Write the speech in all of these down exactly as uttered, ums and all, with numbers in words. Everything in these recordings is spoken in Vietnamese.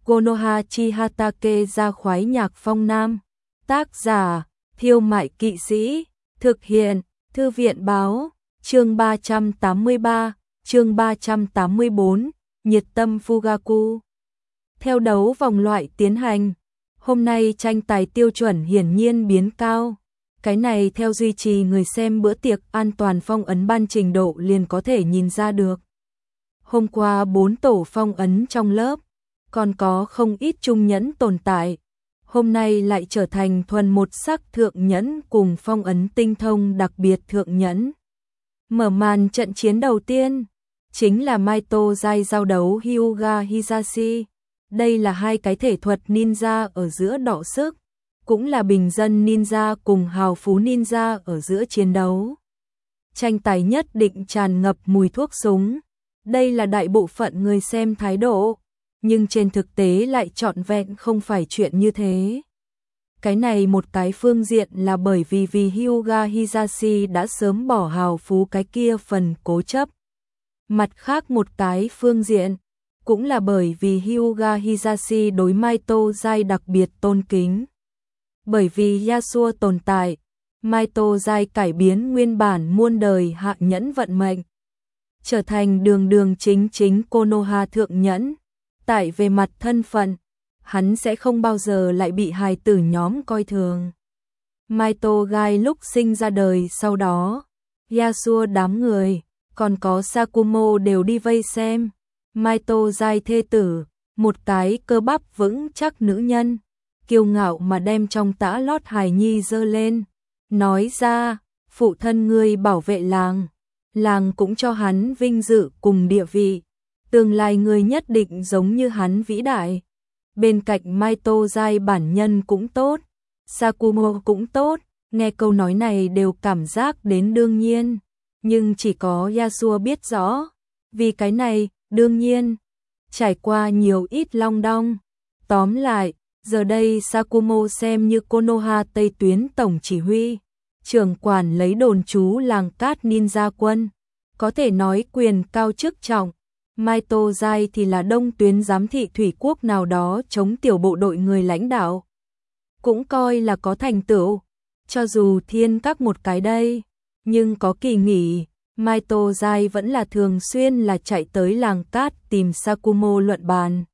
Konoha Chihatake ra khoái nhạc phong nam. Tác giả, Thiêu Mại Kỵ Sĩ. Thực hiện, Thư viện Báo. Chương ba trăm tám mươi ba, chương ba trăm tám mươi bốn, Nhiệt tâm Fugaku. Theo đấu vòng loại tiến hành, hôm nay tranh tài tiêu chuẩn hiển nhiên biến cao. Cái này theo duy trì người xem bữa tiệc an toàn phong ấn ban trình độ liền có thể nhìn ra được. Hôm qua bốn tổ phong ấn trong lớp, còn có không ít trung nhẫn tồn tại. Hôm nay lại trở thành thuần một sắc thượng nhẫn cùng phong ấn tinh thông đặc biệt thượng nhẫn. Mở màn trận chiến đầu tiên, chính là Maito Zai giao đấu Hyuga Hisashi. Đây là hai cái thể thuật ninja ở giữa đọ sức, cũng là bình dân ninja cùng hào phú ninja ở giữa chiến đấu. Tranh tài nhất định tràn ngập mùi thuốc súng. Đây là đại bộ phận người xem thái độ, nhưng trên thực tế lại trọn vẹn không phải chuyện như thế. Cái này một cái phương diện là bởi vì vì Hyuga Hisashi đã sớm bỏ hào phú cái kia phần cố chấp. Mặt khác một cái phương diện, cũng là bởi vì Hyuga Hisashi đối Maito Zai đặc biệt tôn kính. Bởi vì Yasuo tồn tại, Maito Zai cải biến nguyên bản muôn đời hạ nhẫn vận mệnh, trở thành đường đường chính chính Konoha thượng nhẫn. Tại về mặt thân phận, hắn sẽ không bao giờ lại bị hài tử nhóm coi thường. Maito Gai lúc sinh ra đời sau đó, Yasuo đám người, còn có Sakumo đều đi vây xem. Maito Zai thê tử, một cái cơ bắp vững chắc nữ nhân, kiêu ngạo mà đem trong tã lót hài nhi giơ lên, nói ra, phụ thân ngươi bảo vệ làng, làng cũng cho hắn vinh dự cùng địa vị, tương lai ngươi nhất định giống như hắn vĩ đại. Bên cạnh Maito Zai bản nhân cũng tốt, Sakumo cũng tốt, nghe câu nói này đều cảm giác đến đương nhiên, nhưng chỉ có Yasuo biết rõ, vì cái này, đương nhiên, trải qua nhiều ít long đong. Tóm lại, giờ đây Sakumo xem như Konoha Tây tuyến tổng chỉ huy, trưởng quản lấy đồn trú làng cát ninja quân, có thể nói quyền cao chức trọng. Maito Zai thì là đông tuyến giám thị thủy quốc nào đó chống tiểu bộ đội người lãnh đạo, cũng coi là có thành tựu, cho dù thiên các một cái đây, nhưng có kỳ nghỉ, Maito Zai vẫn là thường xuyên là chạy tới làng cát tìm Sakumo luận bàn.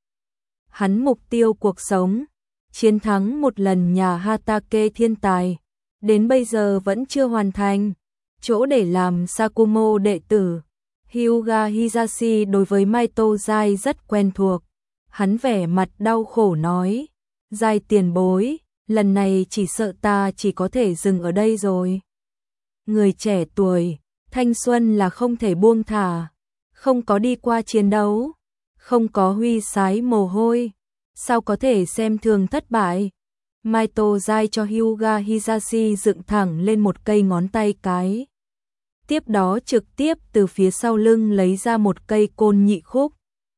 Hắn mục tiêu cuộc sống, chiến thắng một lần nhà Hatake thiên tài, đến bây giờ vẫn chưa hoàn thành, chỗ để làm Sakumo đệ tử. Hyuga Hisashi đối với Maito Zai rất quen thuộc, hắn vẻ mặt đau khổ nói, Zai tiền bối, lần này chỉ sợ ta chỉ có thể dừng ở đây rồi. Người trẻ tuổi, thanh xuân là không thể buông thả, không có đi qua chiến đấu, không có huy sái mồ hôi, sao có thể xem thường thất bại. Maito Zai cho Hyuga Hisashi dựng thẳng lên một cây ngón tay cái. Tiếp đó trực tiếp từ phía sau lưng lấy ra một cây côn nhị khúc.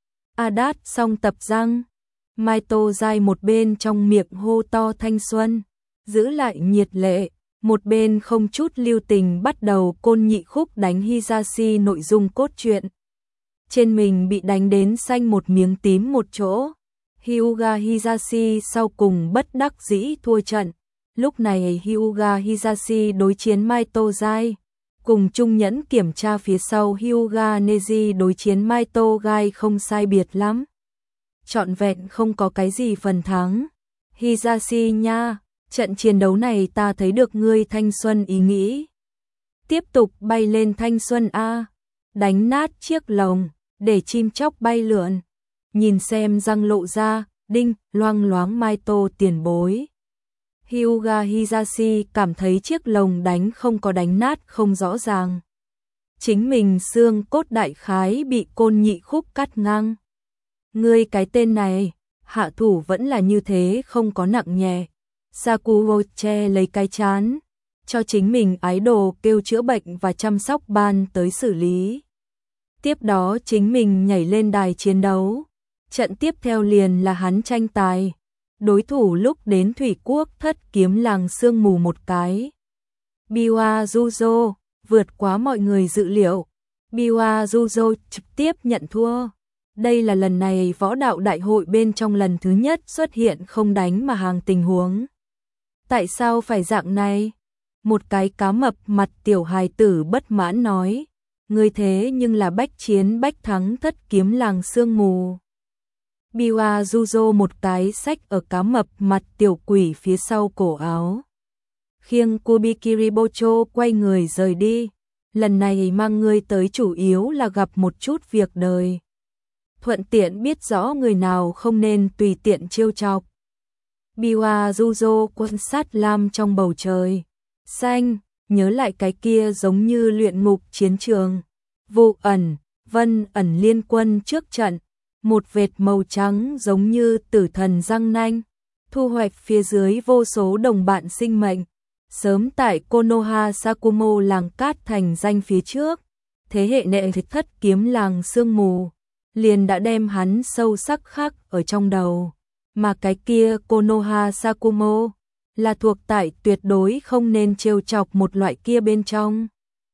Adat song tập răng. Maito Zai một bên trong miệng hô to thanh xuân, giữ lại nhiệt lệ, một bên không chút lưu tình bắt đầu côn nhị khúc đánh Hisashi nội dung cốt truyện. Trên mình bị đánh đến xanh một miếng tím một chỗ. Hyuga Hisashi sau cùng bất đắc dĩ thua trận. Lúc này Hyuga Hisashi đối chiến Maito Zai, cùng trung nhẫn kiểm tra phía sau Hyuga Neji đối chiến Maito Gai không sai biệt lắm. Trọn vẹn không có cái gì phần thắng. Hisashi nha, trận chiến đấu này ta thấy được ngươi thanh xuân ý nghĩ. Tiếp tục bay lên thanh xuân A, đánh nát chiếc lồng, để chim chóc bay lượn. Nhìn xem răng lộ ra, đinh, loang loáng Maito tiền bối. Hyuga Hisashi cảm thấy chiếc lồng đánh không có đánh nát không rõ ràng. Chính mình xương cốt đại khái bị côn nhị khúc cắt ngang. Ngươi cái tên này, hạ thủ vẫn là như thế không có nặng nhẹ. Sakugo che lấy cái chán, cho chính mình ái đồ kêu chữa bệnh và chăm sóc ban tới xử lý. Tiếp đó chính mình nhảy lên đài chiến đấu. Trận tiếp theo liền là hắn tranh tài. Đối thủ lúc đến thủy quốc thất kiếm làng sương mù một cái. Biwa Juzo, vượt quá mọi người dự liệu. Biwa Juzo trực tiếp nhận thua. Đây là lần này võ đạo đại hội bên trong lần thứ nhất xuất hiện không đánh mà hàng tình huống. Tại sao phải dạng này? Một cái cá mập mặt tiểu hài tử bất mãn nói, ngươi thế nhưng là bách chiến bách thắng thất kiếm làng sương mù. Biwa Juzo một cái xách ở cá mập mặt tiểu quỷ phía sau cổ áo. Khiêng Kubikiribocho quay người rời đi. Lần này mang ngươi tới chủ yếu là gặp một chút việc đời. Thuận tiện biết rõ người nào không nên tùy tiện trêu chọc. Biwa Juzo quan sát lam trong bầu trời xanh, nhớ lại cái kia giống như luyện ngục chiến trường. Vụ ẩn, vân ẩn liên quân trước trận, một vệt màu trắng giống như tử thần răng nanh, thu hoạch phía dưới vô số đồng bạn sinh mệnh. Sớm tại Konoha Sakumo làng cát thành danh phía trước, thế hệ đệ thất kiếm làng sương mù, liền đã đem hắn sâu sắc khắc ở trong đầu. Mà cái kia Konoha Sakumo là thuộc tại tuyệt đối không nên trêu chọc một loại kia bên trong.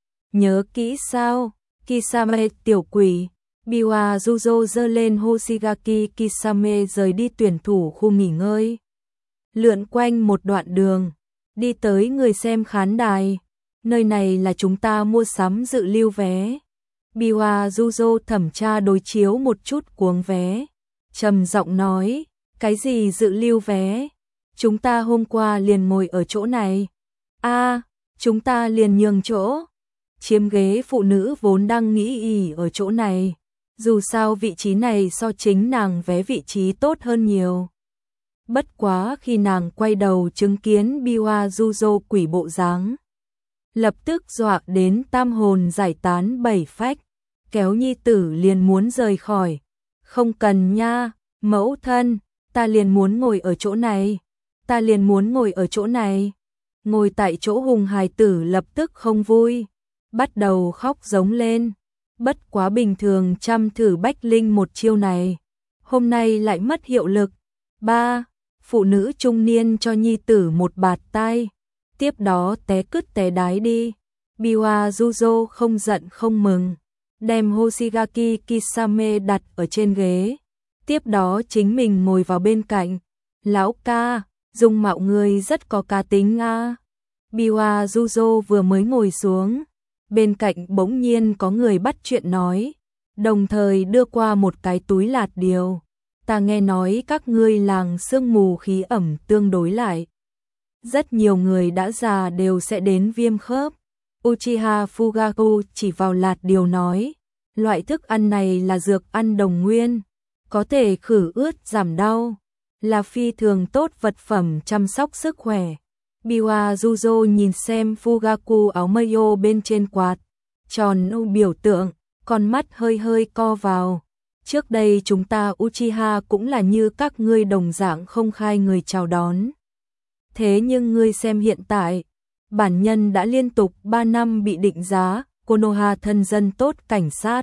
Nhớ kỹ sao? Kisame tiểu quỷ. Biwa Juzo giơ lên Hoshigaki Kisame rời đi tuyển thủ khu nghỉ ngơi. Lượn quanh một đoạn đường, đi tới người xem khán đài. Nơi này là chúng ta mua sắm dự lưu vé. Biwa Juzo thẩm tra đối chiếu một chút cuống vé, trầm giọng nói, cái gì dự lưu vé? Chúng ta hôm qua liền ngồi ở chỗ này. A, à, chúng ta liền nhường chỗ. Chiếm ghế phụ nữ vốn đang nghĩ ỉ ở chỗ này. Dù sao vị trí này so chính nàng vé vị trí tốt hơn nhiều. Bất quá khi nàng quay đầu chứng kiến Biwa Juzo quỷ bộ dáng, lập tức dọa đến tam hồn giải tán bảy phách, kéo nhi tử liền muốn rời khỏi. Không cần nha, mẫu thân, ta liền muốn ngồi ở chỗ này, ta liền muốn ngồi ở chỗ này. Ngồi tại chỗ hùng hài tử lập tức không vui, bắt đầu khóc giống lên. Bất quá bình thường chăm thử bách linh một chiêu này, hôm nay lại mất hiệu lực. Ba, phụ nữ trung niên cho nhi tử một bạt tai, tiếp đó té cứt té đái đi. Biwa Juzo không giận không mừng, đem Hoshigaki Kisame đặt ở trên ghế, tiếp đó chính mình ngồi vào bên cạnh. Lão ca, dung mạo người rất có cá tính a. Biwa Juzo vừa mới ngồi xuống, bên cạnh bỗng nhiên có người bắt chuyện nói, đồng thời đưa qua một cái túi lạt điều. Ta nghe nói các ngươi làng sương mù khí ẩm tương đối lại. Rất nhiều người đã già đều sẽ đến viêm khớp. Uchiha Fugaku chỉ vào lạt điều nói, loại thức ăn này là dược ăn đồng nguyên, có thể khử ướt giảm đau, là phi thường tốt vật phẩm chăm sóc sức khỏe. Biwa Juzo nhìn xem Fugaku áo mayo bên trên quạt tròn nâu biểu tượng, con mắt hơi hơi co vào. Trước đây chúng ta Uchiha cũng là như các ngươi đồng dạng không khai người chào đón. Thế nhưng ngươi xem hiện tại, bản nhân đã liên tục ba năm bị định giá, Konoha thân dân tốt cảnh sát.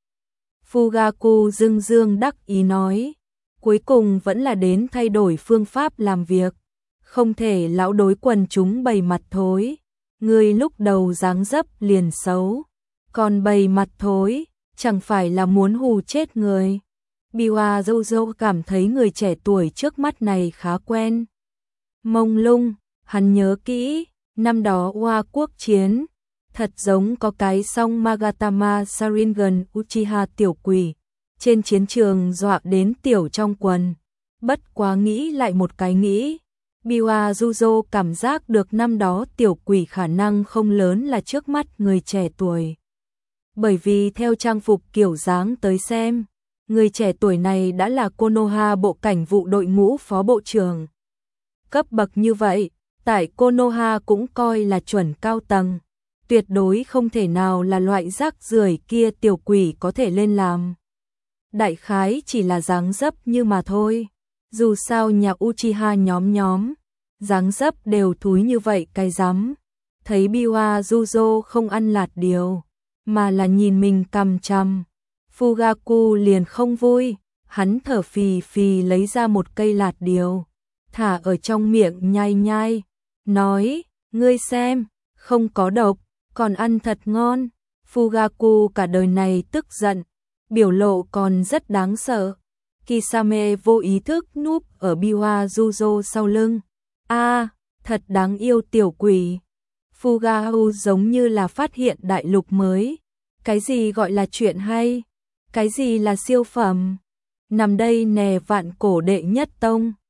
Fugaku dương dương đắc ý nói, cuối cùng vẫn là đến thay đổi phương pháp làm việc. Không thể lão đối quần chúng bày mặt thối, ngươi lúc đầu dáng dấp liền xấu, còn bày mặt thối, chẳng phải là muốn hù chết người. Biwa Juzo cảm thấy người trẻ tuổi trước mắt này khá quen. Mông lung, hắn nhớ kỹ, năm đó Hoa quốc chiến, thật giống có cái song Magatama Sharingan Uchiha tiểu quỷ, trên chiến trường dọa đến tiểu trong quần. Bất quá nghĩ lại một cái nghĩ, Biwa Juzo cảm giác được năm đó tiểu quỷ khả năng không lớn là trước mắt người trẻ tuổi. Bởi vì theo trang phục kiểu dáng tới xem, người trẻ tuổi này đã là Konoha bộ cảnh vụ đội ngũ phó bộ trưởng. Cấp bậc như vậy, tại Konoha cũng coi là chuẩn cao tầng, tuyệt đối không thể nào là loại rác rưởi kia tiểu quỷ có thể lên làm. Đại khái chỉ là dáng dấp như mà thôi. Dù sao nhà Uchiha nhóm nhóm, dáng dấp đều thúi như vậy cái rắm. Thấy Biwa Juzo không ăn lạt điều, mà là nhìn mình cằm chằm, Fugaku liền không vui, hắn thở phì phì lấy ra một cây lạt điều, thả ở trong miệng nhai nhai, nói, ngươi xem, không có độc, còn ăn thật ngon. Fugaku cả đời này tức giận, biểu lộ còn rất đáng sợ. Kisame vô ý thức núp ở Biwa Juzo sau lưng. A, à, thật đáng yêu tiểu quỷ. Fugao giống như là phát hiện đại lục mới. Cái gì gọi là chuyện hay? Cái gì là siêu phẩm? Nằm đây nè vạn cổ đệ nhất tông.